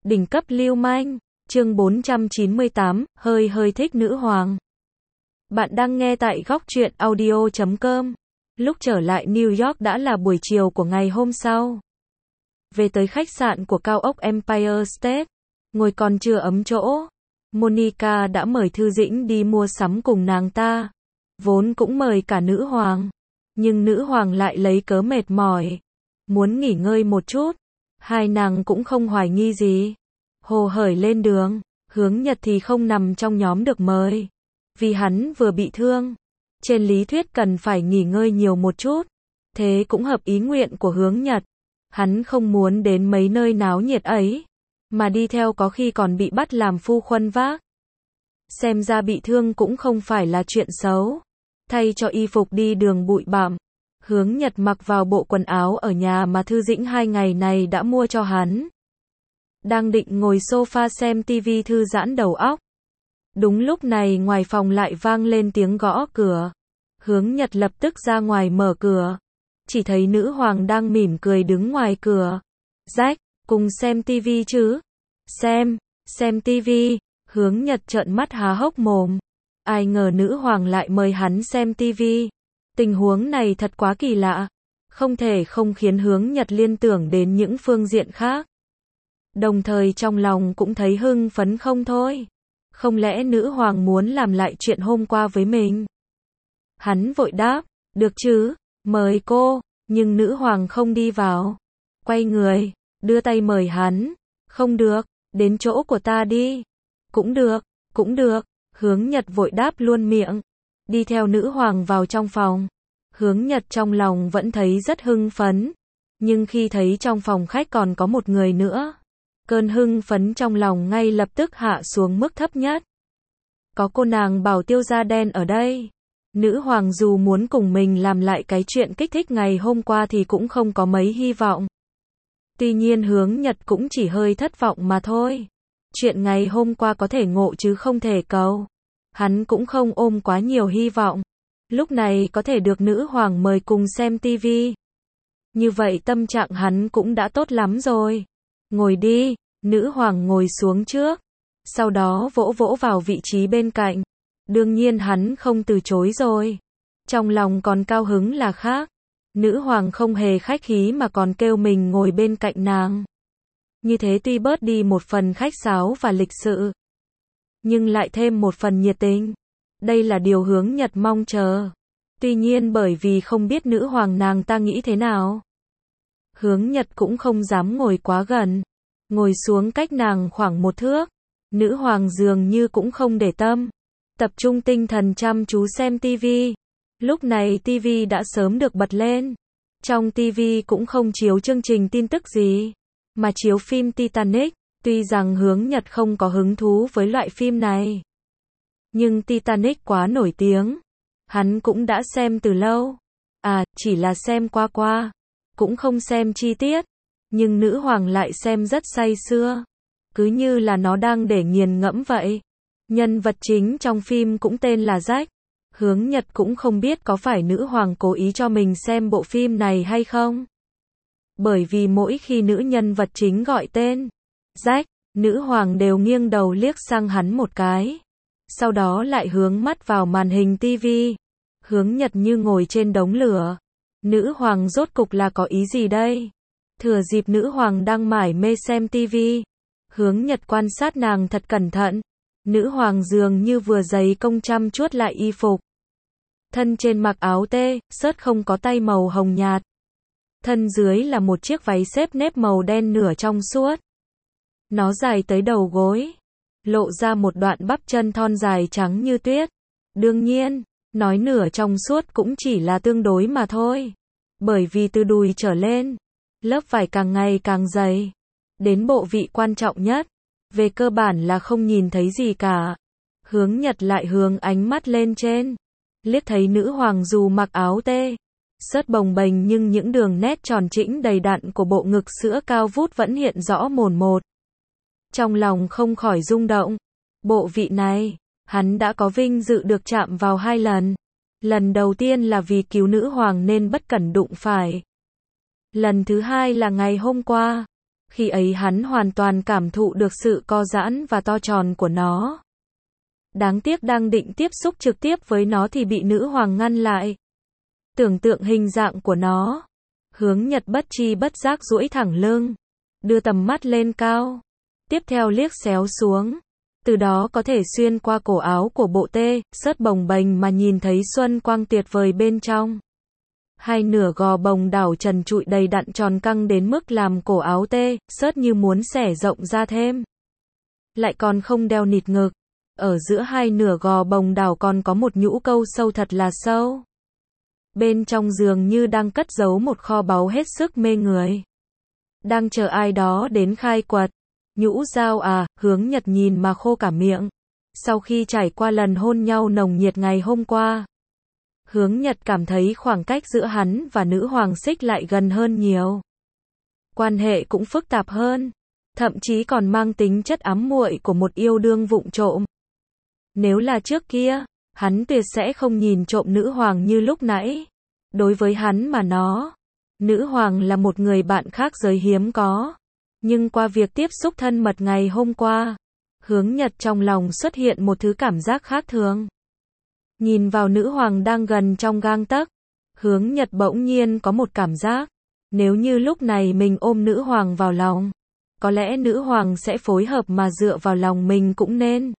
Đỉnh cấp lưu manh, chương 498, hơi hơi thích nữ hoàng. Bạn đang nghe tại góc truyện audio.com. Lúc trở lại New York đã là buổi chiều của ngày hôm sau. Về tới khách sạn của cao ốc Empire State, ngồi còn chưa ấm chỗ. Monica đã mời Thư Dĩnh đi mua sắm cùng nàng ta. Vốn cũng mời cả nữ hoàng. Nhưng nữ hoàng lại lấy cớ mệt mỏi. Muốn nghỉ ngơi một chút. Hai nàng cũng không hoài nghi gì. Hồ hởi lên đường, Hướng Nhật thì không nằm trong nhóm được mời. Vì hắn vừa bị thương. Trên lý thuyết cần phải nghỉ ngơi nhiều một chút. Thế cũng hợp ý nguyện của Hướng Nhật. Hắn không muốn đến mấy nơi náo nhiệt ấy. Mà đi theo có khi còn bị bắt làm phu khuân vác. Xem ra bị thương cũng không phải là chuyện xấu. Thay cho y phục đi đường bụi bặm, Hướng Nhật mặc vào bộ quần áo ở nhà mà Thư Dĩnh 2 ngày này đã mua cho hắn. Đang định ngồi sofa xem tivi thư giãn đầu óc. Đúng lúc này ngoài phòng lại vang lên tiếng gõ cửa. Hướng Nhật lập tức ra ngoài mở cửa. Chỉ thấy nữ hoàng đang mỉm cười đứng ngoài cửa. Jack, cùng xem tivi chứ? Xem tivi. Hướng Nhật trợn mắt há hốc mồm. Ai ngờ nữ hoàng lại mời hắn xem tivi. Tình huống này thật quá kỳ lạ. Không thể không khiến Hướng Nhật liên tưởng đến những phương diện khác. Đồng thời trong lòng cũng thấy hưng phấn không thôi. Không lẽ nữ hoàng muốn làm lại chuyện hôm qua với mình? Hắn vội đáp, được chứ, mời cô, nhưng nữ hoàng không đi vào. Quay người, đưa tay mời hắn, không được, đến chỗ của ta đi. Cũng được, Hướng Nhật vội đáp luôn miệng. Đi theo nữ hoàng vào trong phòng. Hướng Nhật trong lòng vẫn thấy rất hưng phấn. Nhưng khi thấy trong phòng khách còn có một người nữa, cơn hưng phấn trong lòng ngay lập tức hạ xuống mức thấp nhất. Có cô nàng bảo tiêu da đen ở đây. Nữ hoàng dù muốn cùng mình làm lại cái chuyện kích thích ngày hôm qua thì cũng không có mấy hy vọng. Tuy nhiên Hướng Nhật cũng chỉ hơi thất vọng mà thôi. Chuyện ngày hôm qua có thể ngộ chứ không thể cầu. Hắn cũng không ôm quá nhiều hy vọng. Lúc này có thể được nữ hoàng mời cùng xem tivi. Như vậy tâm trạng hắn cũng đã tốt lắm rồi. Ngồi đi, nữ hoàng ngồi xuống trước. Sau đó vỗ vỗ vào vị trí bên cạnh. Đương nhiên hắn không từ chối rồi. Trong lòng còn cao hứng là khác. Nữ hoàng không hề khách khí mà còn kêu mình ngồi bên cạnh nàng. Như thế tuy bớt đi một phần khách sáo và lịch sự, nhưng lại thêm một phần nhiệt tình. Đây là điều Hướng Nhật mong chờ. Tuy nhiên bởi vì không biết nữ hoàng nàng ta nghĩ thế nào, Hướng Nhật cũng không dám ngồi quá gần. Ngồi xuống cách nàng khoảng 1 thước. Nữ hoàng dường như cũng không để tâm. Tập trung tinh thần chăm chú xem tivi. Lúc này tivi đã sớm được bật lên. Trong tivi cũng không chiếu chương trình tin tức gì, mà chiếu phim Titanic. Tuy rằng Hướng Nhật không có hứng thú với loại phim này, nhưng Titanic quá nổi tiếng. Hắn cũng đã xem từ lâu. Chỉ là xem qua, cũng không xem chi tiết. Nhưng nữ hoàng lại xem rất say sưa. Cứ như là nó đang để nghiền ngẫm vậy. Nhân vật chính trong phim cũng tên là Jack. Hướng Nhật cũng không biết có phải nữ hoàng cố ý cho mình xem bộ phim này hay không. Bởi vì mỗi khi nữ nhân vật chính gọi tên Jack, nữ hoàng đều nghiêng đầu liếc sang hắn một cái. Sau đó lại hướng mắt vào màn hình tivi. Hướng Nhật như ngồi trên đống lửa. Nữ hoàng rốt cục là có ý gì đây? Thừa dịp nữ hoàng đang mải mê xem tivi, Hướng Nhật quan sát nàng thật cẩn thận. Nữ hoàng dường như vừa giày công chăm chuốt lại y phục. Thân trên mặc áo tê, sớt không có tay màu hồng nhạt. Thân dưới là một chiếc váy xếp nếp màu đen nửa trong suốt. Nó dài tới đầu gối, lộ ra một đoạn bắp chân thon dài trắng như tuyết. Đương nhiên, nói nửa trong suốt cũng chỉ là tương đối mà thôi. Bởi vì từ đùi trở lên, lớp vải càng ngày càng dày. Đến bộ vị quan trọng nhất, về cơ bản là không nhìn thấy gì cả. Hướng Nhật lại hướng ánh mắt lên trên. Liếc thấy nữ hoàng dù mặc áo tê, sớt bồng bềnh nhưng những đường nét tròn trĩnh đầy đặn của bộ ngực sữa cao vút vẫn hiện rõ mồn một. Trong lòng không khỏi rung động. Bộ vị này, hắn đã có vinh dự được chạm vào 2 lần. Lần đầu tiên là vì cứu nữ hoàng nên bất cẩn đụng phải. Lần thứ hai là ngày hôm qua. Khi ấy hắn hoàn toàn cảm thụ được sự co giãn và to tròn của nó. Đáng tiếc đang định tiếp xúc trực tiếp với nó thì bị nữ hoàng ngăn lại. Tưởng tượng hình dạng của nó. Hướng Nhật bất tri bất giác duỗi thẳng lưng. Đưa tầm mắt lên cao. Tiếp theo liếc xéo xuống. Từ đó có thể xuyên qua cổ áo của bộ tê, sớt bồng bềnh mà nhìn thấy xuân quang tuyệt vời bên trong. Hai nửa gò bồng đảo trần trụi đầy đặn tròn căng đến mức làm cổ áo tê, sớt như muốn xẻ rộng ra thêm. Lại còn không đeo nịt ngực. Ở giữa hai nửa gò bồng đảo còn có một nhũ câu sâu thật là sâu. Bên trong dường như đang cất giấu một kho báu hết sức mê người. Đang chờ ai đó đến khai quật. Nhũ dao à, Hướng Nhật nhìn mà khô cả miệng. Sau khi trải qua lần hôn nhau nồng nhiệt ngày hôm qua, Hướng Nhật cảm thấy khoảng cách giữa hắn và nữ hoàng xích lại gần hơn nhiều. Quan hệ cũng phức tạp hơn, thậm chí còn mang tính chất ám muội của một yêu đương vụng trộm. Nếu là trước kia, hắn tuyệt sẽ không nhìn trộm nữ hoàng như lúc nãy. Đối với hắn mà nữ hoàng là một người bạn khác giới hiếm có. Nhưng qua việc tiếp xúc thân mật ngày hôm qua, Hướng Nhật trong lòng xuất hiện một thứ cảm giác khác thường. Nhìn vào nữ hoàng đang gần trong gang tấc, Hướng Nhật bỗng nhiên có một cảm giác, nếu như lúc này mình ôm nữ hoàng vào lòng, có lẽ nữ hoàng sẽ phối hợp mà dựa vào lòng mình cũng nên.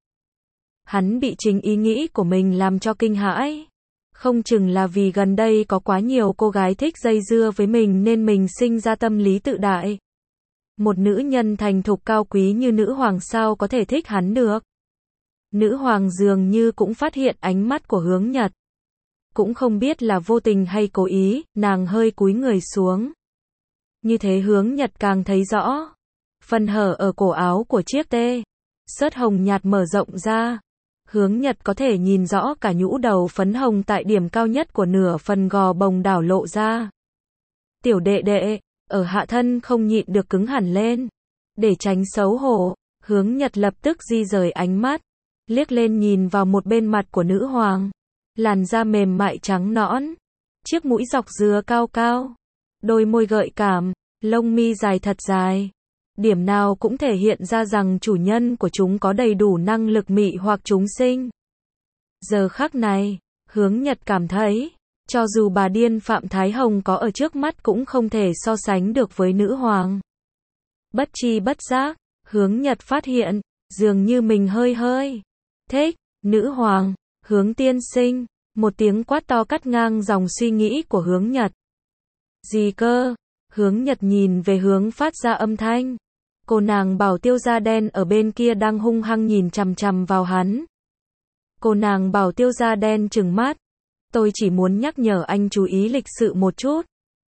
Hắn bị chính ý nghĩ của mình làm cho kinh hãi. Không chừng là vì gần đây có quá nhiều cô gái thích dây dưa với mình nên mình sinh ra tâm lý tự đại. Một nữ nhân thành thục cao quý như nữ hoàng sao có thể thích hắn được. Nữ hoàng dường như cũng phát hiện ánh mắt của Hướng Nhật. Cũng không biết là vô tình hay cố ý, nàng hơi cúi người xuống. Như thế Hướng Nhật càng thấy rõ. Phần hở ở cổ áo của chiếc tê, sớt hồng nhạt mở rộng ra. Hướng Nhật có thể nhìn rõ cả nhũ đầu phấn hồng tại điểm cao nhất của nửa phần gò bồng đảo lộ ra. Tiểu đệ đệ, ở hạ thân không nhịn được cứng hẳn lên. Để tránh xấu hổ, Hướng Nhật lập tức di rời ánh mắt, liếc lên nhìn vào một bên mặt của nữ hoàng. Làn da mềm mại trắng nõn, chiếc mũi dọc dừa cao cao, đôi môi gợi cảm, lông mi dài thật dài. Điểm nào cũng thể hiện ra rằng chủ nhân của chúng có đầy đủ năng lực mị hoặc chúng sinh. Giờ khắc này, Hướng Nhật cảm thấy, cho dù bà điên Phạm Thái Hồng có ở trước mắt cũng không thể so sánh được với nữ hoàng. Bất tri bất giác, Hướng Nhật phát hiện, dường như mình hơi thích nữ hoàng. Hướng tiên sinh, một tiếng quát to cắt ngang dòng suy nghĩ của Hướng Nhật. Gì cơ? Hướng Nhật nhìn về hướng phát ra âm thanh. Cô nàng bảo tiêu da đen ở bên kia đang hung hăng nhìn chằm chằm vào hắn. Cô nàng bảo tiêu da đen trừng mắt. Tôi chỉ muốn nhắc nhở anh chú ý lịch sự một chút.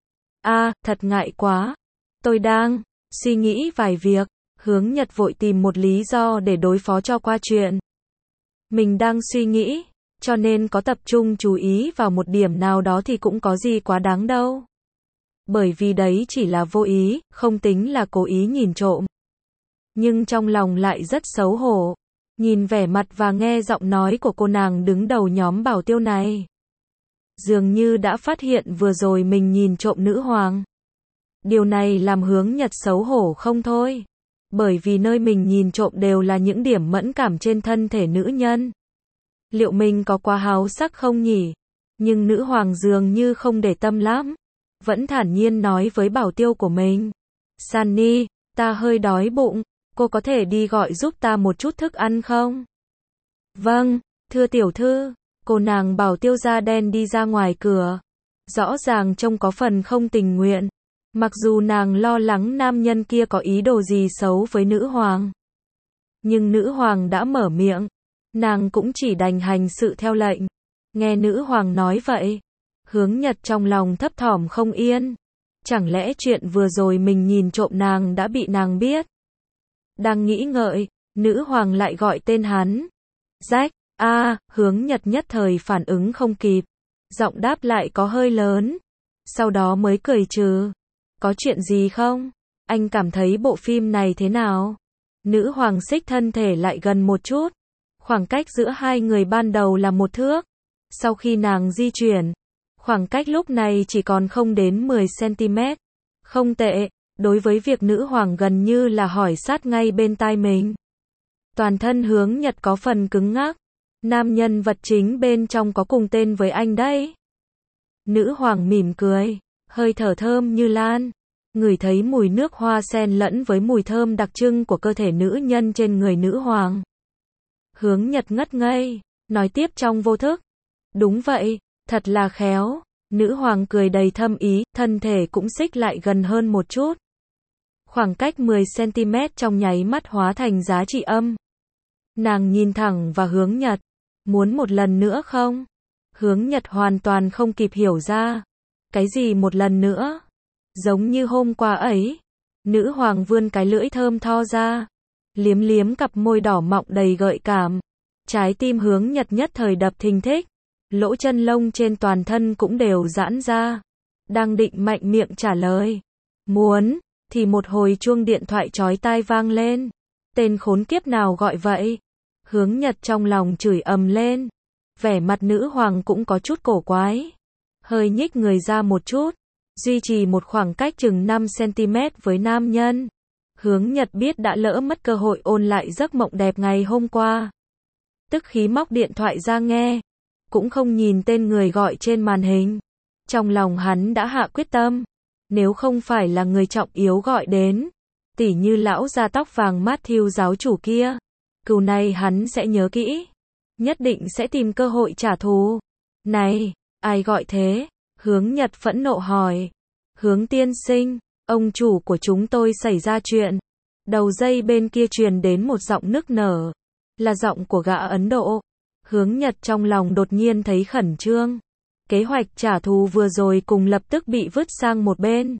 Thật ngại quá. Tôi đang suy nghĩ vài việc. Hướng Nhật vội tìm một lý do để đối phó cho qua chuyện. Mình đang suy nghĩ, cho nên có tập trung chú ý vào một điểm nào đó thì cũng có gì quá đáng đâu. Bởi vì đấy chỉ là vô ý, không tính là cố ý nhìn trộm. Nhưng trong lòng lại rất xấu hổ. Nhìn vẻ mặt và nghe giọng nói của cô nàng đứng đầu nhóm bảo tiêu này. Dường như đã phát hiện vừa rồi mình nhìn trộm nữ hoàng. Điều này làm Hướng Nhật xấu hổ không thôi. Bởi vì nơi mình nhìn trộm đều là những điểm mẫn cảm trên thân thể nữ nhân. Liệu mình có quá háo sắc không nhỉ? Nhưng nữ hoàng dường như không để tâm lắm. Vẫn thản nhiên nói với bảo tiêu của mình. Sunny, ta hơi đói bụng, cô có thể đi gọi giúp ta một chút thức ăn không? Vâng, thưa tiểu thư. Cô nàng bảo tiêu da đen đi ra ngoài cửa. Rõ ràng trông có phần không tình nguyện. Mặc dù nàng lo lắng nam nhân kia có ý đồ gì xấu với nữ hoàng. Nhưng nữ hoàng đã mở miệng. Nàng cũng chỉ đành hành sự theo lệnh. Nghe nữ hoàng nói vậy, Hướng Nhật trong lòng thấp thỏm không yên. Chẳng lẽ chuyện vừa rồi mình nhìn trộm nàng đã bị nàng biết? Đang nghĩ ngợi, nữ hoàng lại gọi tên hắn. Jack, Hướng Nhật nhất thời phản ứng không kịp. Giọng đáp lại có hơi lớn. Sau đó mới cười trừ. Có chuyện gì không? Anh cảm thấy bộ phim này thế nào? Nữ hoàng xích thân thể lại gần một chút. Khoảng cách giữa hai người ban đầu là 1 thước. Sau khi nàng di chuyển, khoảng cách lúc này chỉ còn không đến 10 cm. Không tệ, đối với việc nữ hoàng gần như là hỏi sát ngay bên tai mình. Toàn thân Hướng Nhật có phần cứng ngắc. Nam nhân vật chính bên trong có cùng tên với anh đấy. Nữ hoàng mỉm cười, hơi thở thơm như lan. Ngửi thấy mùi nước hoa xen lẫn với mùi thơm đặc trưng của cơ thể nữ nhân trên người nữ hoàng. Hướng Nhật ngất ngây, nói tiếp trong vô thức. Đúng vậy, thật là khéo. Nữ hoàng cười đầy thâm ý, thân thể cũng xích lại gần hơn một chút. Khoảng cách 10cm trong nháy mắt hóa thành giá trị âm. Nàng nhìn thẳng vào Hướng Nhật. Muốn một lần nữa không? Hướng Nhật hoàn toàn không kịp hiểu ra. Cái gì một lần nữa? Giống như hôm qua ấy. Nữ hoàng vươn cái lưỡi thơm tho ra. Liếm liếm cặp môi đỏ mọng đầy gợi cảm. Trái tim Hướng Nhật nhất thời đập thình thịch. Lỗ chân lông trên toàn thân cũng đều giãn ra. Đang định mạnh miệng trả lời. Muốn, thì một hồi chuông điện thoại chói tai vang lên. Tên khốn kiếp nào gọi vậy? Hướng Nhật trong lòng chửi ầm lên. Vẻ mặt nữ hoàng cũng có chút cổ quái. Hơi nhích người ra một chút. Duy trì một khoảng cách chừng 5cm với nam nhân. Hướng Nhật biết đã lỡ mất cơ hội ôn lại giấc mộng đẹp ngày hôm qua. Tức khí móc điện thoại ra nghe. Cũng không nhìn tên người gọi trên màn hình. Trong lòng hắn đã hạ quyết tâm. Nếu không phải là người trọng yếu gọi đến, tỉ như lão da tóc vàng Matthew giáo chủ kia, cừu này hắn sẽ nhớ kỹ. Nhất định sẽ tìm cơ hội trả thù. Này, ai gọi thế? Hướng Nhật phẫn nộ hỏi. Hướng tiên sinh, ông chủ của chúng tôi xảy ra chuyện. Đầu dây bên kia truyền đến một giọng nức nở. Là giọng của gã Ấn Độ. Hướng Nhật trong lòng đột nhiên thấy khẩn trương. Kế hoạch trả thù vừa rồi cùng lập tức bị vứt sang một bên.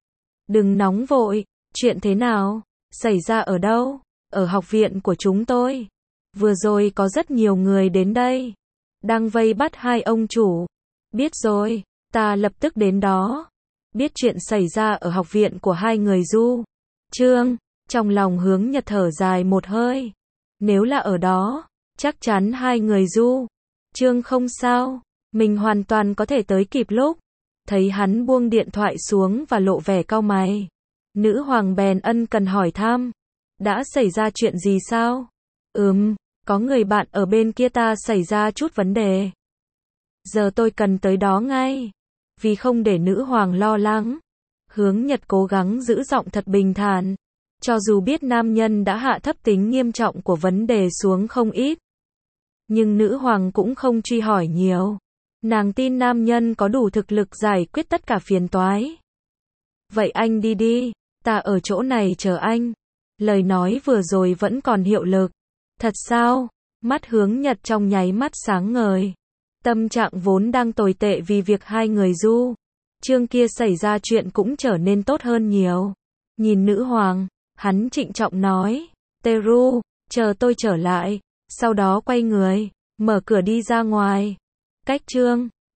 Đừng nóng vội, chuyện thế nào? Xảy ra ở đâu? Ở học viện của chúng tôi. Vừa rồi có rất nhiều người đến đây. Đang vây bắt hai ông chủ. Biết rồi, ta lập tức đến đó. Biết chuyện xảy ra ở học viện của hai người Du. Trương, trong lòng Hướng Nhật thở dài một hơi. Nếu là ở đó, chắc chắn hai người Du. Trương không sao. Mình hoàn toàn có thể tới kịp lúc. Thấy hắn buông điện thoại xuống và lộ vẻ cau mày. Nữ hoàng bèn ân cần hỏi thăm. Đã xảy ra chuyện gì sao? Có người bạn ở bên kia ta xảy ra chút vấn đề. Giờ tôi cần tới đó ngay. Vì không để nữ hoàng lo lắng. Hướng Nhật cố gắng giữ giọng thật bình thản. Cho dù biết nam nhân đã hạ thấp tính nghiêm trọng của vấn đề xuống không ít. Nhưng nữ hoàng cũng không truy hỏi nhiều. Nàng tin nam nhân có đủ thực lực giải quyết tất cả phiền toái. Vậy anh đi đi, ta ở chỗ này chờ anh. Lời nói vừa rồi vẫn còn hiệu lực. Thật sao? Mắt Hướng Nhật trong nháy mắt sáng ngời. Tâm trạng vốn đang tồi tệ vì việc hai người Du Trương kia xảy ra chuyện cũng trở nên tốt hơn nhiều. Nhìn nữ hoàng, hắn trịnh trọng nói. Teru, chờ tôi trở lại. Sau đó quay người, mở cửa đi ra ngoài. Cách Trương